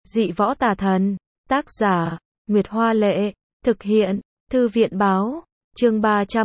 Dị võ tà thần. Tác giả, Nguyệt Hoa Lệ. Thực hiện, Thư viện Báo. Chương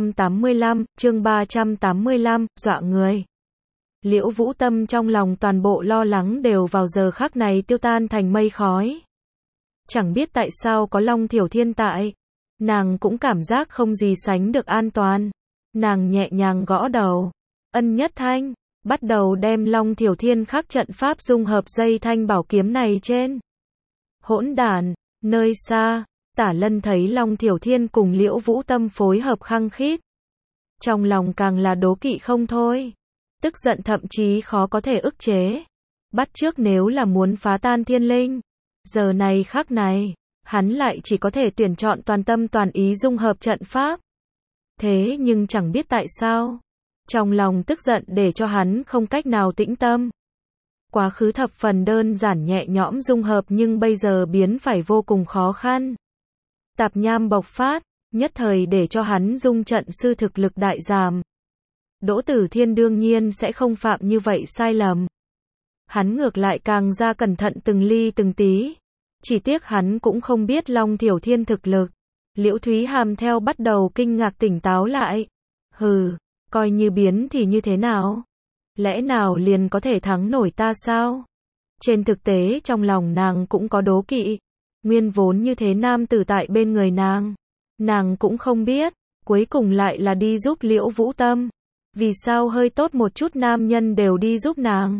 385, dọa người. Liễu Vũ Tâm trong lòng toàn bộ lo lắng đều vào giờ khắc này tiêu tan thành mây khói. Chẳng biết tại sao có Long Thiểu Thiên tại, nàng cũng cảm giác không gì sánh được an toàn. Nàng nhẹ nhàng gõ đầu. Ân Nhất Thanh, bắt đầu đem Long Thiểu Thiên khắc trận pháp dung hợp dây thanh bảo kiếm này trên. Hỗn đản, nơi xa, Tả Lân thấy Long Thiểu Thiên cùng Liễu Vũ Tâm phối hợp khăng khít. Trong lòng càng là đố kỵ không thôi. Tức giận thậm chí khó có thể ức chế. Bắt chước nếu là muốn phá tan thiên linh. Giờ này khắc này, hắn lại chỉ có thể tuyển chọn toàn tâm toàn ý dung hợp trận pháp. Thế nhưng chẳng biết tại sao, trong lòng tức giận để cho hắn không cách nào tĩnh tâm. Quá khứ thập phần đơn giản nhẹ nhõm dung hợp nhưng bây giờ biến phải vô cùng khó khăn. Tạp nham bộc phát, nhất thời để cho hắn dung trận sư thực lực đại giảm. Đỗ Tử Thiên đương nhiên sẽ không phạm như vậy sai lầm. Hắn ngược lại càng ra cẩn thận từng ly từng tí. Chỉ tiếc hắn cũng không biết Long Thiểu Thiên thực lực. Liễu Thúy Hàm theo bắt đầu kinh ngạc tỉnh táo lại. Hừ, coi như biến thì như thế nào? Lẽ nào liền có thể thắng nổi ta sao? Trên thực tế trong lòng nàng cũng có đố kỵ. Nguyên vốn như thế nam tử tại bên người nàng cũng không biết, cuối cùng lại là đi giúp Liễu Vũ Tâm. Vì sao hơi tốt một chút nam nhân đều đi giúp nàng?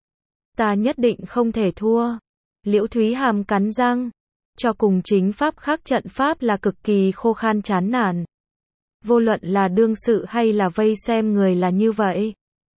Ta nhất định không thể thua. Liễu Thúy Hàm cắn răng. Cho cùng chính pháp khắc trận pháp là cực kỳ khô khan chán nản. Vô luận là đương sự hay là vây xem người là như vậy.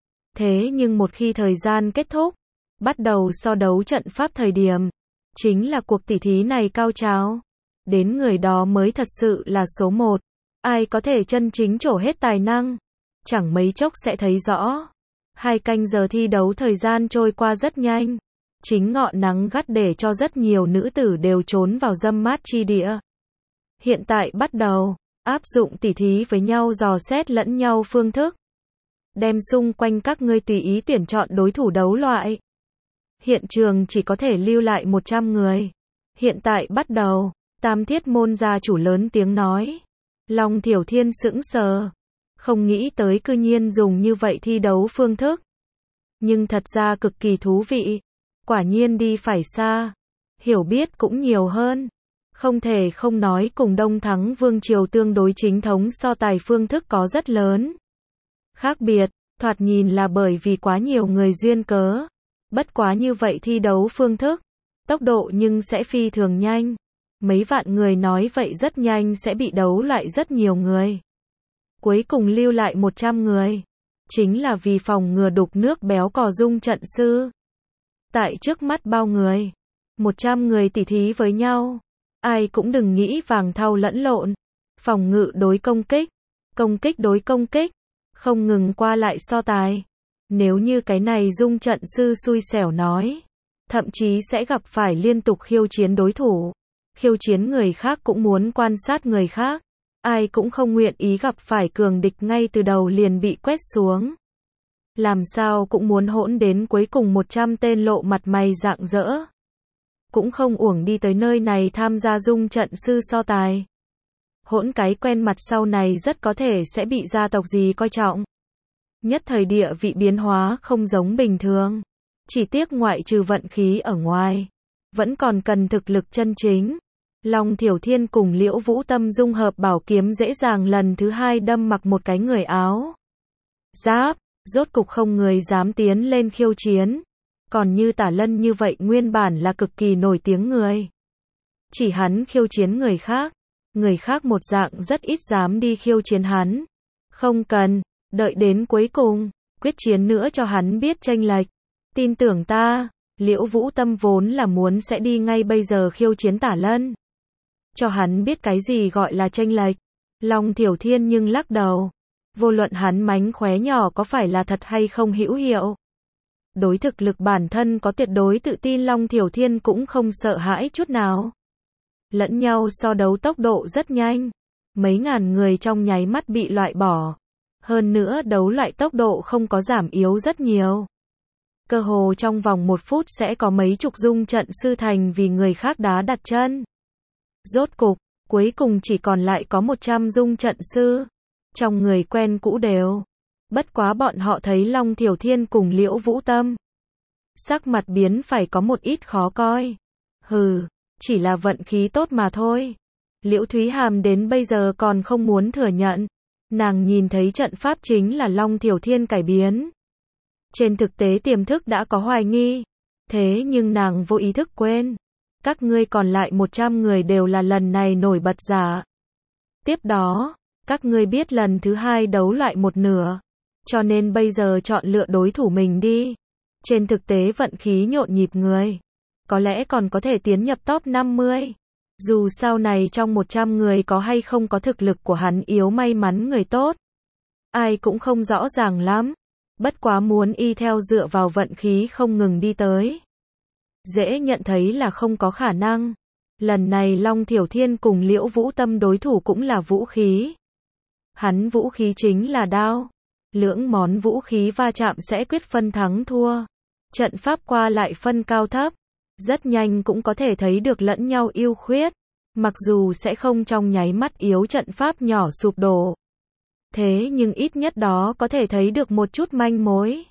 Thế nhưng một khi thời gian kết thúc, bắt đầu so đấu trận pháp thời điểm, chính là cuộc tỉ thí này cao trào. Đến người đó mới thật sự là số một. Ai có thể chân chính trổ hết tài năng, chẳng mấy chốc sẽ thấy rõ. 2 canh giờ thi đấu thời gian trôi qua rất nhanh. Chính ngọn nắng gắt để cho rất nhiều nữ tử đều trốn vào dâm mát chi địa. Hiện tại bắt đầu, áp dụng tỉ thí với nhau dò xét lẫn nhau phương thức. Đem xung quanh các ngươi tùy ý tuyển chọn đối thủ đấu loại. Hiện trường chỉ có thể lưu lại 100 người. Hiện tại bắt đầu, Tam Thiết Môn gia chủ lớn tiếng nói. Long Thiểu Thiên sững sờ. Không nghĩ tới cư nhiên dùng như vậy thi đấu phương thức. Nhưng thật ra cực kỳ thú vị. Quả nhiên đi phải xa. Hiểu biết cũng nhiều hơn. Không thể không nói cùng Đông Thắng Vương Triều tương đối chính thống so tài phương thức có rất lớn khác biệt, thoạt nhìn là bởi vì quá nhiều người duyên cớ. Bất quá như vậy thi đấu phương thức, tốc độ nhưng sẽ phi thường nhanh. Mấy vạn người nói vậy rất nhanh sẽ bị đấu lại rất nhiều người. Cuối cùng lưu lại 100 người. Chính là vì phòng ngừa đục nước béo cò dung trận sư. Tại trước mắt bao người, 100 người tỉ thí với nhau. Ai cũng đừng nghĩ vàng thau lẫn lộn. Phòng ngự đối công kích đối công kích. Không ngừng qua lại so tài. Nếu như cái này dung trận sư xui xẻo nói, thậm chí sẽ gặp phải liên tục khiêu chiến đối thủ. Khiêu chiến người khác cũng muốn quan sát người khác. Ai cũng không nguyện ý gặp phải cường địch ngay từ đầu liền bị quét xuống. Làm sao cũng muốn hỗn đến cuối cùng 100 tên lộ mặt mày rạng rỡ. Cũng không uổng đi tới nơi này tham gia dung trận sư so tài. Hỗn cái quen mặt sau này rất có thể sẽ bị gia tộc gì coi trọng. Nhất thời địa vị biến hóa không giống bình thường. Chỉ tiếc ngoại trừ vận khí ở ngoài, vẫn còn cần thực lực chân chính. Long Thiểu Thiên cùng Liễu Vũ Tâm dung hợp bảo kiếm dễ dàng lần thứ 2 đâm mặc một cái người áo giáp, rốt cục không người dám tiến lên khiêu chiến. Còn như Tả Lân như vậy nguyên bản là cực kỳ nổi tiếng người. Chỉ hắn khiêu chiến người khác một dạng rất ít dám đi khiêu chiến hắn. Không cần, đợi đến cuối cùng, quyết chiến nữa cho hắn biết chênh lệch. Tin tưởng ta, Liễu Vũ Tâm vốn là muốn sẽ đi ngay bây giờ khiêu chiến Tả Lân. Cho hắn biết cái gì gọi là chênh lệch. Long Thiểu Thiên nhưng lắc đầu. Vô luận hắn mánh khóe nhỏ có phải là thật hay không hữu hiệu. Đối thực lực bản thân có tuyệt đối tự tin Long Thiểu Thiên cũng không sợ hãi chút nào. Lẫn nhau so đấu tốc độ rất nhanh. Mấy ngàn người trong nháy mắt bị loại bỏ. Hơn nữa đấu loại tốc độ không có giảm yếu rất nhiều. cơ hồ trong vòng 1 phút sẽ có mấy chục dung trận sư thành vì người khác đá đặt chân. Rốt cục, cuối cùng chỉ còn lại có 100 dung trận sư. Trong người quen cũ đều. Bất quá bọn họ thấy Long Thiểu Thiên cùng Liễu Vũ Tâm. Sắc mặt biến phải có một ít khó coi. Hừ, chỉ là vận khí tốt mà thôi. Liễu Thúy Hàm đến bây giờ còn không muốn thừa nhận. Nàng nhìn thấy trận pháp chính là Long Thiểu Thiên cải biến. Trên thực tế tiềm thức đã có hoài nghi. Thế nhưng nàng vô ý thức quên. Các ngươi còn lại 100 người đều là lần này nổi bật giả. Tiếp đó, các ngươi biết lần thứ 2 đấu loại 1/2. Cho nên bây giờ chọn lựa đối thủ mình đi. Trên thực tế vận khí nhộn nhịp người. Có lẽ còn có thể tiến nhập top 50. Dù sau này trong 100 người có hay không có thực lực của hắn yếu may mắn người tốt. Ai cũng không rõ ràng lắm. Bất quá muốn y theo dựa vào vận khí không ngừng đi tới. Dễ nhận thấy là không có khả năng. Lần này Long Thiểu Thiên cùng Liễu Vũ Tâm đối thủ cũng là vũ khí. Hắn vũ khí chính là đao. Lưỡng món vũ khí va chạm sẽ quyết phân thắng thua. Trận pháp qua lại phân cao thấp. Rất nhanh cũng có thể thấy được lẫn nhau ưu khuyết. Mặc dù sẽ không trong nháy mắt yếu trận pháp nhỏ sụp đổ. Thế nhưng ít nhất đó có thể thấy được một chút manh mối.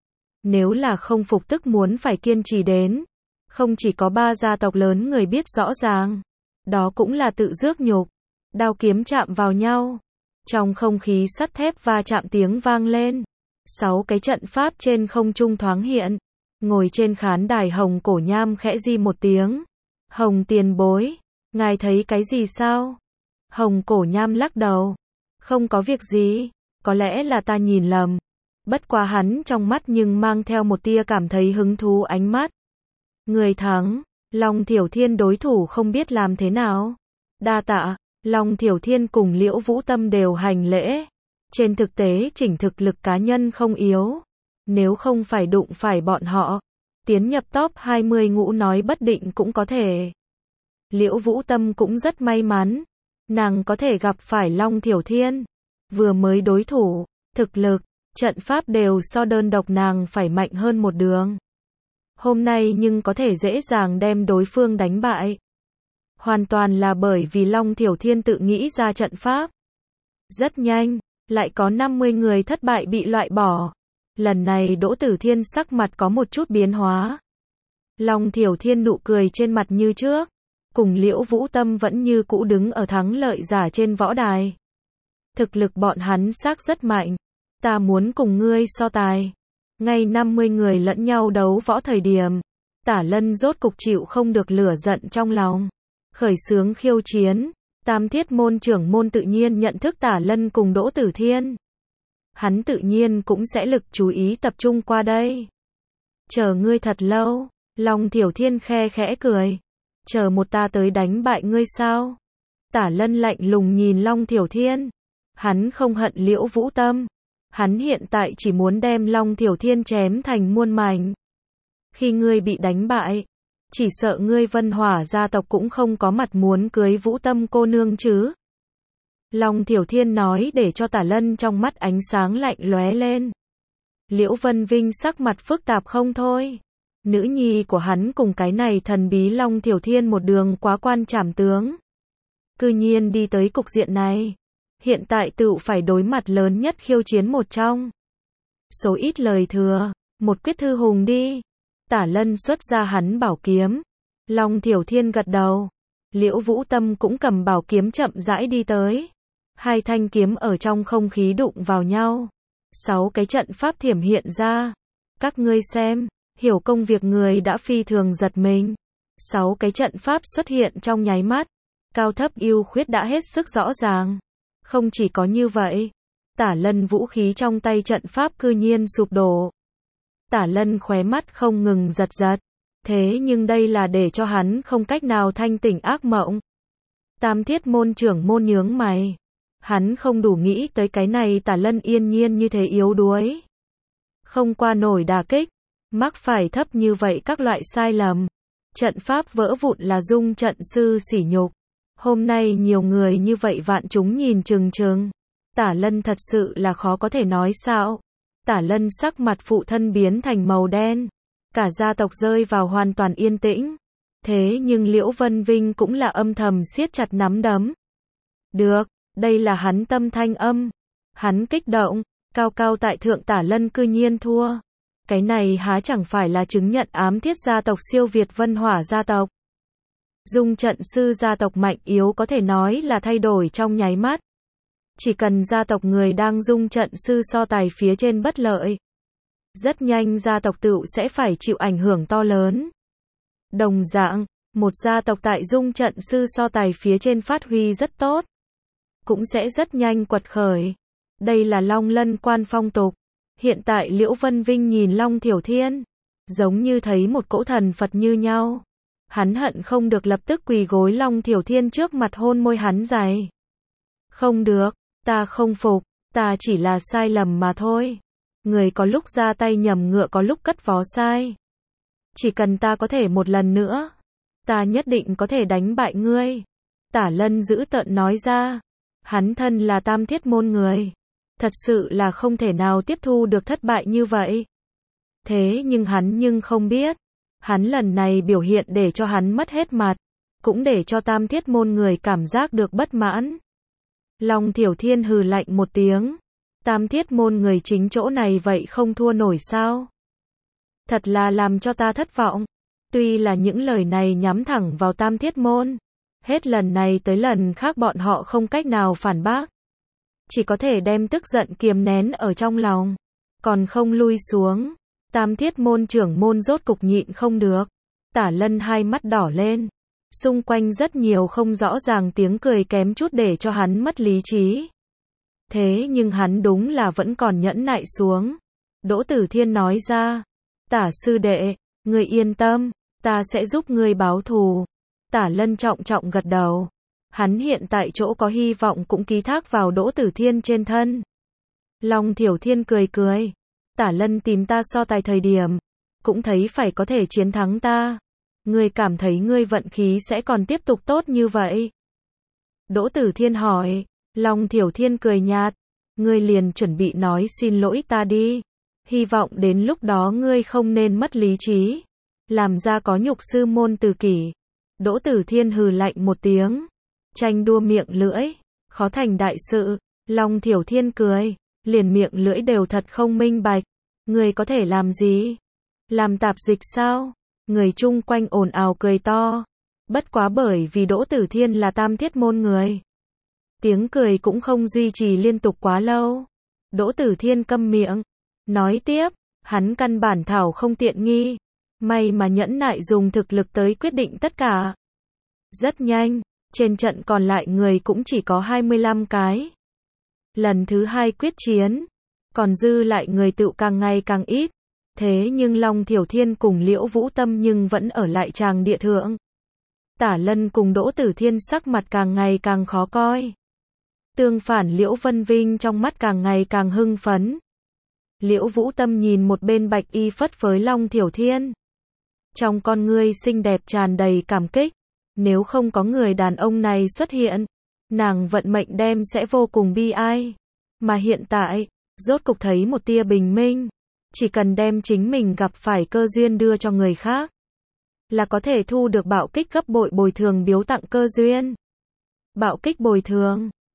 Nếu là không phục tức muốn phải kiên trì đến. Không chỉ có 3 gia tộc lớn người biết rõ ràng. Đó cũng là tự rước nhục. Đao kiếm chạm vào nhau. Trong không khí sắt thép va chạm tiếng vang lên. 6 cái trận pháp trên không trung thoáng hiện. Ngồi trên khán đài Hồng Cổ Nham khẽ di một tiếng. Hồng tiền bối, ngài thấy cái gì sao? Hồng Cổ Nham lắc đầu. Không có việc gì, có lẽ là ta nhìn lầm. Bất quá hắn trong mắt nhưng mang theo một tia cảm thấy hứng thú ánh mắt. Người thắng, Long Thiểu Thiên đối thủ không biết làm thế nào. Đa tạ, Long Thiểu Thiên cùng Liễu Vũ Tâm đều hành lễ. Trên thực tế chỉnh thực lực cá nhân không yếu. Nếu không phải đụng phải bọn họ, tiến nhập top 20 ngũ nói bất định cũng có thể. Liễu Vũ Tâm cũng rất may mắn. Nàng có thể gặp phải Long Thiểu Thiên. Vừa mới đối thủ, thực lực, trận pháp đều so đơn độc nàng phải mạnh hơn một đường. Hôm nay nhưng có thể dễ dàng đem đối phương đánh bại. Hoàn toàn là bởi vì Long Thiểu Thiên tự nghĩ ra trận pháp. Rất nhanh, lại có 50 người thất bại bị loại bỏ. Lần này Đỗ Tử Thiên sắc mặt có một chút biến hóa. Long Thiểu Thiên nụ cười trên mặt như trước. Cùng Liễu Vũ Tâm vẫn như cũ đứng ở thắng lợi giả trên võ đài. Thực lực bọn hắn xác rất mạnh. Ta muốn cùng ngươi so tài. Ngay 50 người lẫn nhau đấu võ thời điểm. Tả Lân rốt cục chịu không được lửa giận trong lòng. Khởi xướng khiêu chiến. Tam Thiết môn trưởng môn tự nhiên nhận thức Tả Lân cùng Đỗ Tử Thiên. Hắn tự nhiên cũng sẽ lực chú ý tập trung qua đây. Chờ ngươi thật lâu. Long Thiểu Thiên khe khẽ cười. Chờ một ta tới đánh bại ngươi sao? Tả Lân lạnh lùng nhìn Long Thiểu Thiên. Hắn không hận Liễu Vũ Tâm. Hắn hiện tại chỉ muốn đem Long Thiểu Thiên chém thành muôn mảnh. Khi ngươi bị đánh bại, chỉ sợ ngươi Vân Hỏa gia tộc cũng không có mặt muốn cưới Vũ Tâm cô nương chứ. Long Thiểu Thiên nói để cho Tả Lân trong mắt ánh sáng lạnh lóe lên. Liễu Vân Vinh sắc mặt phức tạp không thôi. Nữ nhi của hắn cùng cái này thần bí Long Thiểu Thiên một đường quá quan trảm tướng. Cư nhiên đi tới cục diện này. Hiện tại tự phải đối mặt lớn nhất khiêu chiến một trong. Số ít lời thừa, một quyết thư hùng đi. Tả Lân xuất ra hắn bảo kiếm. Long Thiểu Thiên gật đầu. Liễu Vũ Tâm cũng cầm bảo kiếm chậm rãi đi tới. Hai thanh kiếm ở trong không khí đụng vào nhau. 6 cái trận pháp thiểm hiện ra. Các ngươi xem, hiểu công việc người đã phi thường giật mình. 6 cái trận pháp xuất hiện trong nháy mắt. Cao thấp ưu khuyết đã hết sức rõ ràng. Không chỉ có như vậy, Tả Lân vũ khí trong tay trận pháp cư nhiên sụp đổ. Tả Lân khóe mắt không ngừng giật giật. Thế nhưng đây là để cho hắn không cách nào thanh tỉnh ác mộng. Tam Thiết môn trưởng môn nhướng mày. Hắn không đủ nghĩ tới cái này Tả Lân yên nhiên như thế yếu đuối. Không qua nổi đả kích. Mắc phải thấp như vậy các loại sai lầm. Trận pháp vỡ vụn là dung trận sư sỉ nhục. Hôm nay nhiều người như vậy vạn chúng nhìn chừng chừng. Tả Lân thật sự là khó có thể nói sao. Tả Lân sắc mặt phụ thân biến thành màu đen. Cả gia tộc rơi vào hoàn toàn yên tĩnh. Thế nhưng Liễu Vân Vinh cũng là âm thầm siết chặt nắm đấm. Được, đây là hắn tâm thanh âm. Hắn kích động, cao cao tại thượng Tả Lân cư nhiên thua. Cái này há chẳng phải là chứng nhận ám thiết gia tộc siêu việt Vân Hỏa gia tộc. Dung trận sư gia tộc mạnh yếu có thể nói là thay đổi trong nháy mắt. Chỉ cần gia tộc người đang dung trận sư so tài phía trên bất lợi, rất nhanh gia tộc tựu sẽ phải chịu ảnh hưởng to lớn. Đồng dạng, một gia tộc tại dung trận sư so tài phía trên phát huy rất tốt, cũng sẽ rất nhanh quật khởi. Đây là Long Lân quan phong tục. Hiện tại Liễu Vân Vinh nhìn Long Thiểu Thiên, giống như thấy một cỗ thần Phật như nhau. Hắn hận không được lập tức quỳ gối Long Thiểu Thiên trước mặt hôn môi hắn dày. Không được, ta không phục, ta chỉ là sai lầm mà thôi. Người có lúc ra tay nhầm ngựa có lúc cất vó sai. Chỉ cần ta có thể một lần nữa, ta nhất định có thể đánh bại ngươi. Tả Lân dữ tợn nói ra. Hắn thân là Tam Thiết môn người, thật sự là không thể nào tiếp thu được thất bại như vậy. Thế nhưng hắn không biết, hắn lần này biểu hiện để cho hắn mất hết mặt, cũng để cho Tam Thiết môn người cảm giác được bất mãn. Long Thiểu Thiên hừ lạnh một tiếng. Tam Thiết môn người chính chỗ này vậy không thua nổi sao? Thật là làm cho ta thất vọng. Tuy là những lời này nhắm thẳng vào Tam Thiết môn, hết lần này tới lần khác bọn họ không cách nào phản bác. Chỉ có thể đem tức giận kiềm nén ở trong lòng, còn không lui xuống. Tam Thiết môn trưởng môn rốt cục nhịn không được. Tả Lân hai mắt đỏ lên. Xung quanh rất nhiều không rõ ràng tiếng cười kém chút để cho hắn mất lý trí. Thế nhưng hắn đúng là vẫn còn nhẫn nại xuống. Đỗ Tử Thiên nói ra. Tả sư đệ, ngươi yên tâm, ta sẽ giúp ngươi báo thù. Tả Lân trọng trọng gật đầu. Hắn hiện tại chỗ có hy vọng cũng ký thác vào Đỗ Tử Thiên trên thân. Long Thiểu Thiên cười cười. Tả Lân tìm ta so tài thời điểm, cũng thấy phải có thể chiến thắng ta. Ngươi cảm thấy ngươi vận khí sẽ còn tiếp tục tốt như vậy? Đỗ Tử Thiên hỏi. Long Thiểu Thiên cười nhạt. Ngươi liền chuẩn bị nói xin lỗi ta đi. Hy vọng đến lúc đó ngươi không nên mất lý trí, làm ra có nhục sư môn từ kỷ. Đỗ Tử Thiên hừ lạnh một tiếng. Tranh đua miệng lưỡi, khó thành đại sự. Long Thiểu Thiên cười. Liền miệng lưỡi đều thật không minh bạch. Ngươi có thể làm gì? Làm tạp dịch sao? Người chung quanh ồn ào cười to. Bất quá bởi vì Đỗ Tử Thiên là Tam Thiết môn người, tiếng cười cũng không duy trì liên tục quá lâu. Đỗ Tử Thiên câm miệng. Nói tiếp, hắn căn bản thảo không tiện nghi. May mà nhẫn nại dùng thực lực tới quyết định tất cả. Rất nhanh, trên trận còn lại người cũng chỉ có 25 cái. Lần thứ hai quyết chiến, còn dư lại người tựu càng ngày càng ít. Thế nhưng Long Thiểu Thiên cùng Liễu Vũ Tâm nhưng vẫn ở lại tràng địa thượng. Tả Lân cùng Đỗ Tử Thiên sắc mặt càng ngày càng khó coi. Tương phản Liễu Vân Vinh trong mắt càng ngày càng hưng phấn. Liễu Vũ Tâm nhìn một bên bạch y phất phới Long Thiểu Thiên. Trong con ngươi xinh đẹp tràn đầy cảm kích. Nếu không có người đàn ông này xuất hiện, nàng vận mệnh đem sẽ vô cùng bi ai. Mà hiện tại, rốt cục thấy một tia bình minh. Chỉ cần đem chính mình gặp phải cơ duyên đưa cho người khác, là có thể thu được bạo kích gấp bội bồi thường biếu tặng cơ duyên. Bạo kích bồi thường.